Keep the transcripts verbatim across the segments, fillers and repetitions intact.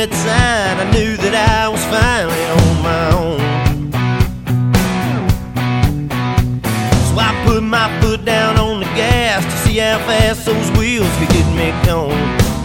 limit sign, I knew that I was finally on my own. So I put my foot down on the gas to see how fast those wheels could get me going.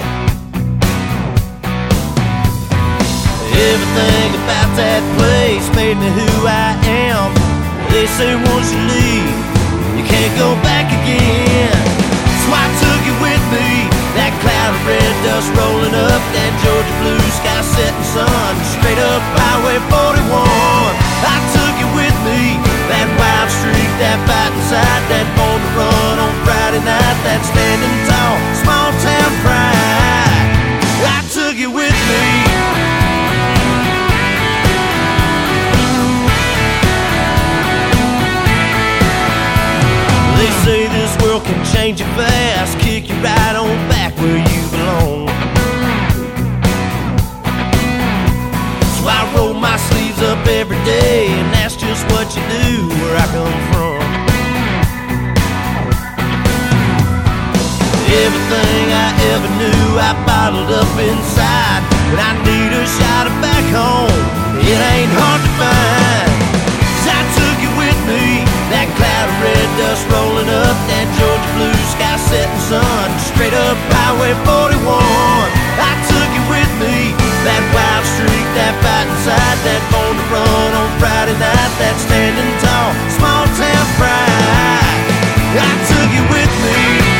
Everything about that place made me who I am. They say once you leave, you can't go back again. So I took it with me, that cloud of red dust rolling up, that Georgia blue sky setting sun, straight up Highway forty-one. I took it with me, that wild streak, that fight inside, that born to run on Friday night, that standing tall, small town pride. I took it with me. They say this world can change you fast, kick you right on back where you belong. So I roll my sleeves up every day, and that's just what you do where I come from. Everything I ever knew I bottled up inside, but I need a shot of back home. It ain't hard to find, 'cause I took it with me, that cloud of red dust rolling up, that Georgia blue sky setting sun, straight up Highway forty-one. I took it with me, that wild streak, that fight inside, that born to run on Friday night, that standing tall, small town pride. I took it with me.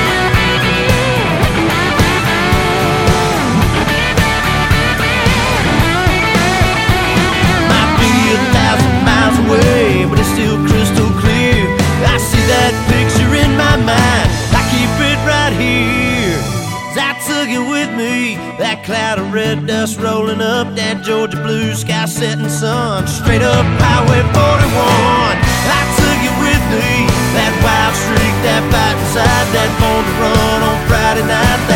Might be a thousand miles away, but it's still crystal clear. I see that picture in my mind, I keep it right here. 'Cause I took it with me, that cloud of red dust rolling up, that Georgia blue sky setting sun, straight up Highway forty-one. I took it with me, that wild streak, that fight inside, that born to run on Friday night, that